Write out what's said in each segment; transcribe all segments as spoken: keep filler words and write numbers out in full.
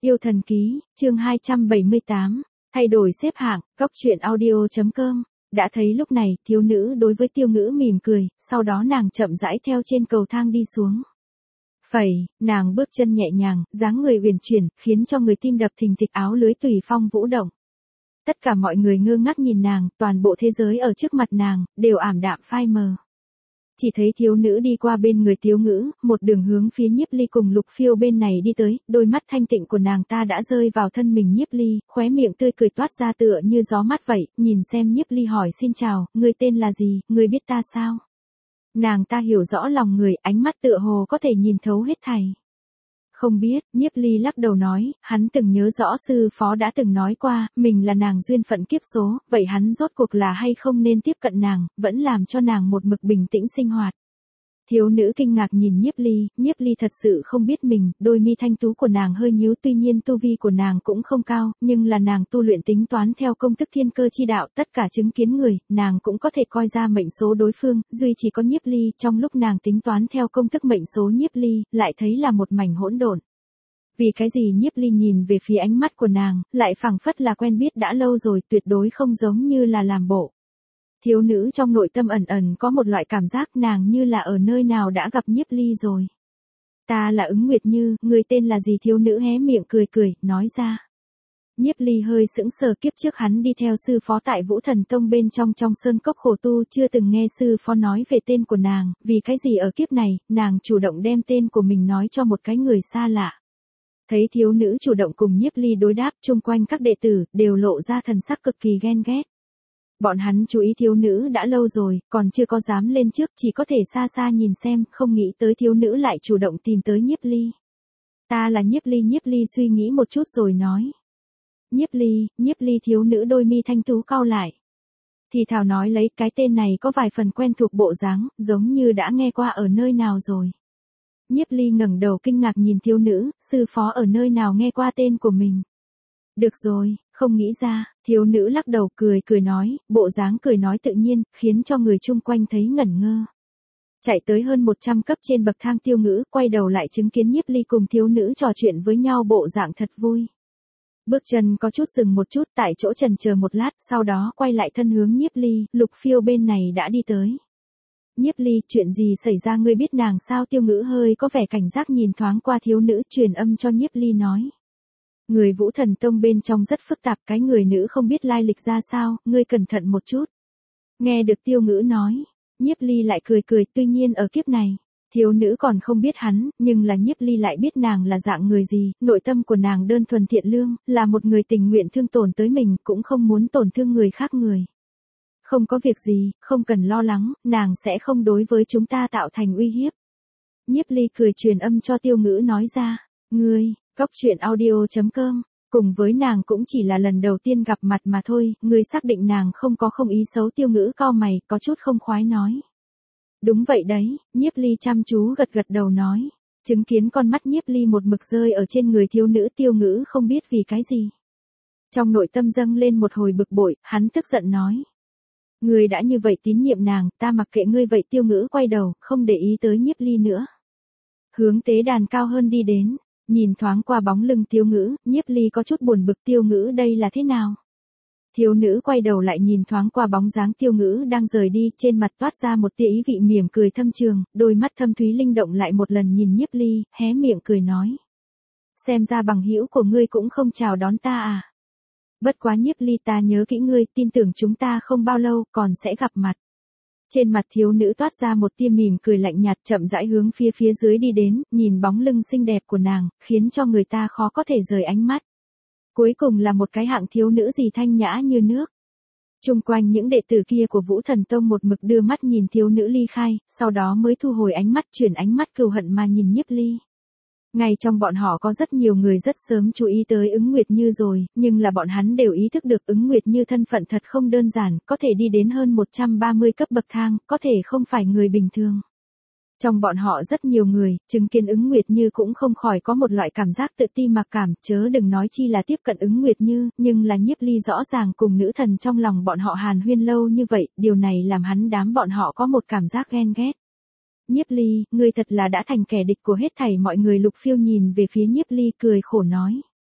Yêu thần ký, chương hai trăm bảy mươi tám, thay đổi xếp hạng, góc truyện audio chấm com. Đã thấy lúc này, thiếu nữ đối với Tiêu Ngữ mỉm cười, sau đó nàng chậm rãi theo trên cầu thang đi xuống. Phẩy, nàng bước chân nhẹ nhàng, dáng người uyển chuyển, khiến cho người tim đập thình thịch, áo lưới tùy phong vũ động. Tất cả mọi người ngơ ngác nhìn nàng, toàn bộ thế giới ở trước mặt nàng, đều ảm đạm phai mờ. Chỉ thấy thiếu nữ đi qua bên người Tiêu Ngữ, một đường hướng phía Nhiếp Ly cùng Lục Phiêu bên này đi tới, đôi mắt thanh tịnh của nàng ta đã rơi vào thân mình Nhiếp Ly, khóe miệng tươi cười toát ra tựa như gió mát vậy, nhìn xem Nhiếp Ly hỏi xin chào, ngươi tên là gì, ngươi biết ta sao? Nàng ta hiểu rõ lòng người, ánh mắt tựa hồ có thể nhìn thấu hết thảy. Không biết, Nhiếp Ly lắc đầu nói, hắn từng nhớ rõ sư phó đã từng nói qua, mình là nàng duyên phận kiếp số, vậy hắn rốt cuộc là hay không nên tiếp cận nàng, vẫn làm cho nàng một mực bình tĩnh sinh hoạt. Thiếu nữ kinh ngạc nhìn Nhiếp Ly, Nhiếp Ly thật sự không biết mình, đôi mi thanh tú của nàng hơi nhíu, tuy nhiên tu vi của nàng cũng không cao, nhưng là nàng tu luyện tính toán theo công thức thiên cơ chi đạo, tất cả chứng kiến người, nàng cũng có thể coi ra mệnh số đối phương, duy chỉ có Nhiếp Ly, trong lúc nàng tính toán theo công thức mệnh số Nhiếp Ly, lại thấy là một mảnh hỗn độn. Vì cái gì Nhiếp Ly nhìn về phía ánh mắt của nàng, lại phảng phất là quen biết đã lâu rồi, tuyệt đối không giống như là làm bộ. Thiếu nữ trong nội tâm ẩn ẩn có một loại cảm giác nàng như là ở nơi nào đã gặp Nhiếp Ly rồi. Ta là Ứng Nguyệt Như, người tên là gì? Thiếu nữ hé miệng cười cười, nói ra. Nhiếp Ly hơi sững sờ, kiếp trước hắn đi theo sư phó tại Vũ Thần Tông bên trong trong sơn cốc khổ tu, chưa từng nghe sư phó nói về tên của nàng, vì cái gì ở kiếp này, nàng chủ động đem tên của mình nói cho một cái người xa lạ. Thấy thiếu nữ chủ động cùng Nhiếp Ly đối đáp, chung quanh các đệ tử đều lộ ra thần sắc cực kỳ ghen ghét. Bọn hắn chú ý thiếu nữ đã lâu rồi, còn chưa có dám lên trước, chỉ có thể xa xa nhìn xem, không nghĩ tới thiếu nữ lại chủ động tìm tới Nhiếp Ly. Ta là Nhiếp Ly. Nhiếp Ly suy nghĩ một chút rồi nói. Nhiếp Ly, Nhiếp Ly. Thiếu nữ đôi mi thanh tú cau lại. Thì thào nói lấy, cái tên này có vài phần quen thuộc bộ dáng, giống như đã nghe qua ở nơi nào rồi. Nhiếp Ly ngẩng đầu kinh ngạc nhìn thiếu nữ, sư phó ở nơi nào nghe qua tên của mình. Được rồi, không nghĩ ra, thiếu nữ lắc đầu cười cười nói, bộ dáng cười nói tự nhiên, khiến cho người chung quanh thấy ngẩn ngơ. Chạy tới hơn một trăm cấp trên bậc thang Tiêu Ngữ, quay đầu lại chứng kiến Nhiếp Ly cùng thiếu nữ trò chuyện với nhau bộ dạng thật vui. Bước chân có chút dừng một chút tại chỗ chần chờ một lát, sau đó quay lại thân hướng Nhiếp Ly, Lục Phiêu bên này đã đi tới. Nhiếp Ly, chuyện gì xảy ra, ngươi biết nàng sao? Tiêu Ngữ hơi có vẻ cảnh giác nhìn thoáng qua thiếu nữ, truyền âm cho Nhiếp Ly nói. Người Vũ Thần Tông bên trong rất phức tạp, cái người nữ không biết lai lịch ra sao, ngươi cẩn thận một chút. Nghe được Tiêu Ngữ nói, Nhiếp Ly lại cười cười, tuy nhiên ở kiếp này, thiếu nữ còn không biết hắn, nhưng là Nhiếp Ly lại biết nàng là dạng người gì, nội tâm của nàng đơn thuần thiện lương, là một người tình nguyện thương tổn tới mình, cũng không muốn tổn thương người khác người. Không có việc gì, không cần lo lắng, nàng sẽ không đối với chúng ta tạo thành uy hiếp. Nhiếp Ly cười truyền âm cho Tiêu Ngữ nói ra, ngươi, góc truyện audio chấm com, cùng với nàng cũng chỉ là lần đầu tiên gặp mặt mà thôi, ngươi xác định nàng không có không ý xấu? Tiêu Ngữ cau mày, có chút không khoái nói. Đúng vậy đấy, Nhiếp Ly chăm chú gật gật đầu nói, chứng kiến con mắt Nhiếp Ly một mực rơi ở trên người thiếu nữ, Tiêu Ngữ không biết vì cái gì. Trong nội tâm dâng lên một hồi bực bội, hắn tức giận nói. Ngươi đã như vậy tín nhiệm nàng, ta mặc kệ ngươi vậy. Tiêu Ngữ quay đầu, không để ý tới Nhiếp Ly nữa. Hướng tế đàn cao hơn đi đến. Nhìn thoáng qua bóng lưng Tiêu Ngữ, Nhiếp Ly có chút buồn bực, Tiêu Ngữ đây là thế nào? Thiếu nữ quay đầu lại nhìn thoáng qua bóng dáng Tiêu Ngữ đang rời đi, trên mặt toát ra một tia ý vị mỉm cười thâm trường, đôi mắt thâm thúy linh động lại một lần nhìn Nhiếp Ly, hé miệng cười nói. Xem ra bằng hữu của ngươi cũng không chào đón ta à? Bất quá Nhiếp Ly, ta nhớ kỹ ngươi, tin tưởng chúng ta không bao lâu còn sẽ gặp mặt. Trên mặt thiếu nữ toát ra một tia mỉm cười lạnh nhạt, chậm rãi hướng phía phía dưới đi đến, nhìn bóng lưng xinh đẹp của nàng, khiến cho người ta khó có thể rời ánh mắt. Cuối cùng là một cái hạng thiếu nữ gì thanh nhã như nước. Chung quanh những đệ tử kia của Vũ Thần Tông một mực đưa mắt nhìn thiếu nữ ly khai, sau đó mới thu hồi ánh mắt, chuyển ánh mắt cừu hận mà nhìn Nhiếp Ly. Ngay trong bọn họ có rất nhiều người rất sớm chú ý tới Ứng Nguyệt Như rồi, nhưng là bọn hắn đều ý thức được Ứng Nguyệt Như thân phận thật không đơn giản, có thể đi đến hơn một trăm ba mươi cấp bậc thang, có thể không phải người bình thường. Trong bọn họ rất nhiều người, chứng kiến Ứng Nguyệt Như cũng không khỏi có một loại cảm giác tự ti mặc cảm, chớ đừng nói chi là tiếp cận Ứng Nguyệt Như, nhưng là Nhiếp Ly rõ ràng cùng nữ thần trong lòng bọn họ hàn huyên lâu như vậy, điều này làm hắn đám bọn họ có một cảm giác ghen ghét. Nhiếp Ly, ngươi thật là đã thành kẻ địch của hết thảy mọi người. Lục Phiêu nhìn về phía Nhiếp Ly cười khổ nói.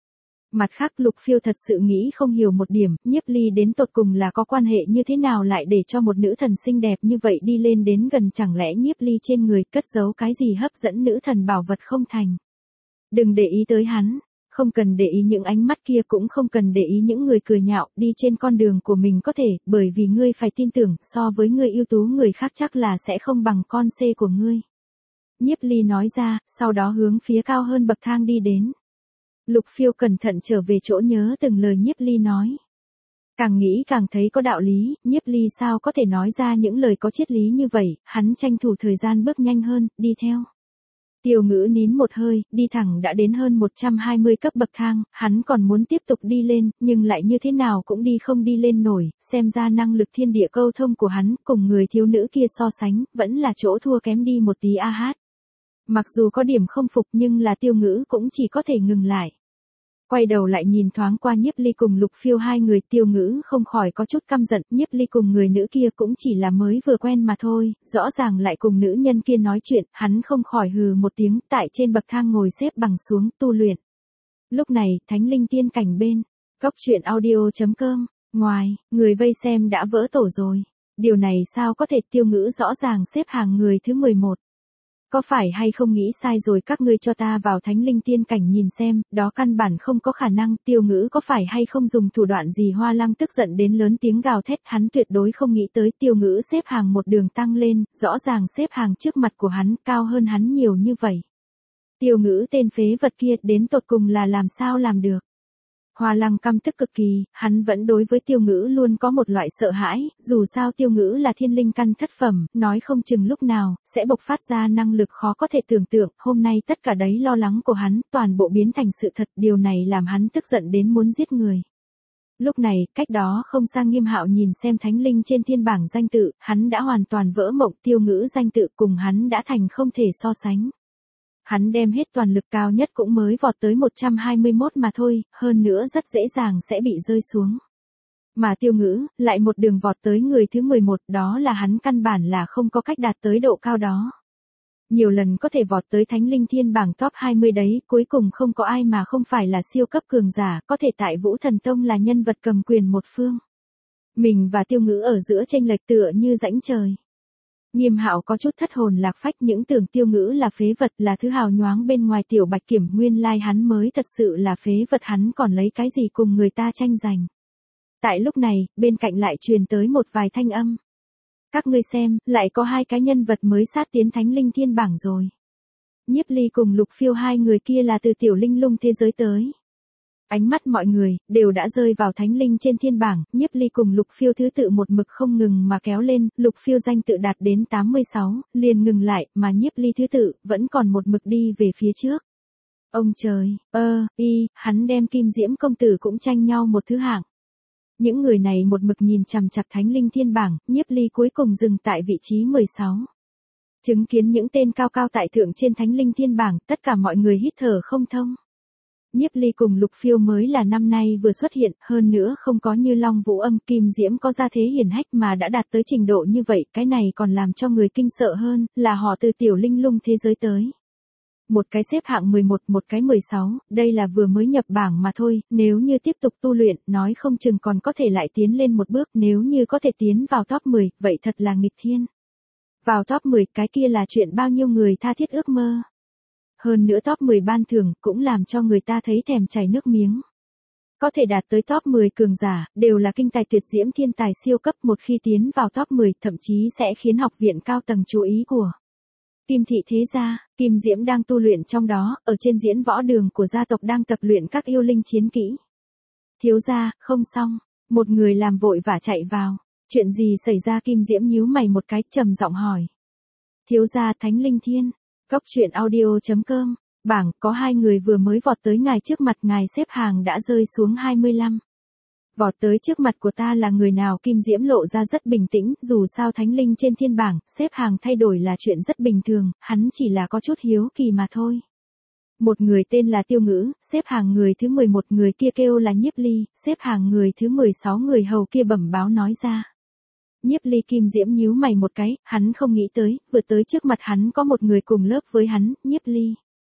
Mặt khác Lục Phiêu thật sự nghĩ không hiểu một điểm, Nhiếp Ly đến tột cùng là có quan hệ như thế nào lại để cho một nữ thần xinh đẹp như vậy đi lên đến gần, chẳng lẽ Nhiếp Ly trên người cất giấu cái gì hấp dẫn nữ thần bảo vật không thành. Đừng để ý tới hắn, không cần để ý những ánh mắt kia, cũng không cần để ý những người cười nhạo, đi trên con đường của mình có thể, bởi vì ngươi phải tin tưởng, so với ngươi ưu tú người khác chắc là sẽ không bằng con C của ngươi. Nhiếp Ly nói ra, sau đó hướng phía cao hơn bậc thang đi đến. Lục Phiêu cẩn thận trở về chỗ nhớ từng lời Nhiếp Ly nói. Càng nghĩ càng thấy có đạo lý, Nhiếp Ly sao có thể nói ra những lời có triết lý như vậy, hắn tranh thủ thời gian bước nhanh hơn, đi theo. Tiêu Ngữ nín một hơi, đi thẳng đã đến hơn một trăm hai mươi cấp bậc thang, hắn còn muốn tiếp tục đi lên, nhưng lại như thế nào cũng đi không đi lên nổi, xem ra năng lực thiên địa câu thông của hắn cùng người thiếu nữ kia so sánh, vẫn là chỗ thua kém đi một tí a hát. Mặc dù có điểm không phục nhưng là Tiêu Ngữ cũng chỉ có thể ngừng lại. Quay đầu lại nhìn thoáng qua Nhiếp Ly cùng Lục Phiêu hai người, Tiêu Ngữ không khỏi có chút căm giận, Nhiếp Ly cùng người nữ kia cũng chỉ là mới vừa quen mà thôi, rõ ràng lại cùng nữ nhân kia nói chuyện, hắn không khỏi hừ một tiếng, tại trên bậc thang ngồi xếp bằng xuống, tu luyện. Lúc này, Thánh Linh tiên cảnh bên, góc truyện audio chấm com, ngoài, người vây xem đã vỡ tổ rồi. Điều này sao có thể, Tiêu Ngữ rõ ràng xếp hàng người thứ mười một. Có phải hay không nghĩ sai rồi, các ngươi cho ta vào Thánh Linh tiên cảnh nhìn xem, đó căn bản không có khả năng. Tiêu Ngữ có phải hay không dùng thủ đoạn gì? Hoa Lăng tức giận đến lớn tiếng gào thét, hắn tuyệt đối không nghĩ tới Tiêu Ngữ xếp hàng một đường tăng lên, rõ ràng xếp hàng trước mặt của hắn, cao hơn hắn nhiều như vậy. Tiêu Ngữ tên phế vật kia đến tột cùng là làm sao làm được? Hoa Lăng căm tức cực kỳ, hắn vẫn đối với Tiêu Ngữ luôn có một loại sợ hãi, dù sao Tiêu Ngữ là thiên linh căn thất phẩm, nói không chừng lúc nào, sẽ bộc phát ra năng lực khó có thể tưởng tượng, hôm nay tất cả đấy lo lắng của hắn, toàn bộ biến thành sự thật, điều này làm hắn tức giận đến muốn giết người. Lúc này, cách đó không xa Nghiêm Hạo nhìn xem Thánh Linh trên thiên bảng danh tự, hắn đã hoàn toàn vỡ mộng, Tiêu Ngữ danh tự cùng hắn đã thành không thể so sánh. Hắn đem hết toàn lực cao nhất cũng mới vọt tới một trăm hai mươi mốt mà thôi, hơn nữa rất dễ dàng sẽ bị rơi xuống. Mà Tiêu Ngữ, lại một đường vọt tới người thứ mười một, đó là hắn căn bản là không có cách đạt tới độ cao đó. Nhiều lần có thể vọt tới Thánh Linh thiên bảng top hai mươi đấy, cuối cùng không có ai mà không phải là siêu cấp cường giả, có thể tại Vũ Thần Tông là nhân vật cầm quyền một phương. Mình và Tiêu Ngữ ở giữa chênh lệch tựa như rãnh trời. Nghiêm Hạo có chút thất hồn lạc phách, những tưởng Tiêu Ngữ là phế vật, là thứ hào nhoáng bên ngoài tiểu bạch kiểm, nguyên lai hắn mới thật sự là phế vật, hắn còn lấy cái gì cùng người ta tranh giành. Tại lúc này, bên cạnh lại truyền tới một vài thanh âm. Các ngươi xem, lại có hai cái nhân vật mới sát tiến Thánh Linh thiên bảng rồi. Nhiếp Ly cùng Lục Phiêu hai người kia là từ tiểu linh lung thế giới tới. Ánh mắt mọi người đều đã rơi vào Thánh Linh trên thiên bảng, Nhiếp Ly cùng Lục Phiêu thứ tự một mực không ngừng mà kéo lên, Lục Phiêu danh tự đạt đến tám mươi sáu, liền ngừng lại, mà Nhiếp Ly thứ tự vẫn còn một mực đi về phía trước. Ông trời, ơ, y, hắn đem Kim Diễm công tử cũng tranh nhau một thứ hạng. Những người này một mực nhìn chằm chằm Thánh Linh thiên bảng, Nhiếp Ly cuối cùng dừng tại vị trí mười sáu. Chứng kiến những tên cao cao tại thượng trên Thánh Linh thiên bảng, tất cả mọi người hít thở không thông. Nhiếp Ly cùng Lục Phiêu mới là năm nay vừa xuất hiện, hơn nữa không có như Long Vũ Âm, Kim Diễm có gia thế hiển hách mà đã đạt tới trình độ như vậy, cái này còn làm cho người kinh sợ hơn, là họ từ tiểu linh lung thế giới tới. Một cái xếp hạng mười một, một cái mười sáu, đây là vừa mới nhập bảng mà thôi, nếu như tiếp tục tu luyện, nói không chừng còn có thể lại tiến lên một bước, nếu như có thể tiến vào top mười, vậy thật là nghịch thiên. Vào top mười, cái kia là chuyện bao nhiêu người tha thiết ước mơ. Hơn nữa top mười ban thưởng cũng làm cho người ta thấy thèm chảy nước miếng. Có thể đạt tới top mười cường giả, đều là kinh tài tuyệt diễm thiên tài siêu cấp, một khi tiến vào top mười, thậm chí sẽ khiến học viện cao tầng chú ý của Kim thị thế gia. Kim Diễm đang tu luyện trong đó, ở trên diễn võ đường của gia tộc đang tập luyện các yêu linh chiến kỹ. Thiếu gia, không xong, một người làm vội vã chạy vào. Chuyện gì xảy ra? Kim Diễm nhíu mày một cái, trầm giọng hỏi. Thiếu gia, Thánh Linh thiên. Góc truyện audio chấm com, bảng, có hai người vừa mới vọt tới ngài trước mặt, ngài xếp hàng đã rơi xuống hai mươi lăm. Vọt tới trước mặt của ta là người nào? Kim Diễm lộ ra rất bình tĩnh, dù sao Thánh Linh trên thiên bảng, xếp hàng thay đổi là chuyện rất bình thường, hắn chỉ là có chút hiếu kỳ mà thôi. Một người tên là Tiêu Ngữ, xếp hàng người thứ mười một, người kia kêu là Nhiếp Ly, xếp hàng người thứ mười sáu, người hầu kia bẩm báo nói ra. Nhiếp Ly Kim Diễm nhíu mày một cái, hắn không nghĩ tới, vừa tới trước mặt hắn có một người cùng lớp với hắn, Nhiếp Ly.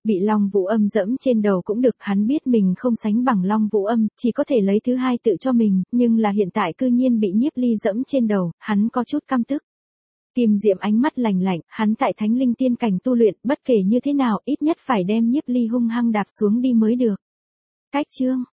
Bị Long Vũ Âm dẫm trên đầu cũng được, hắn biết mình không sánh bằng Long Vũ Âm, chỉ có thể lấy thứ hai tự cho mình, nhưng là hiện tại cư nhiên bị Nhiếp Ly dẫm trên đầu, hắn có chút căm tức. Kim Diệm ánh mắt lạnh lạnh, hắn tại Thánh Linh Tiên cảnh tu luyện, bất kể như thế nào, ít nhất phải đem Nhiếp Ly hung hăng đạp xuống đi mới được. Cách chương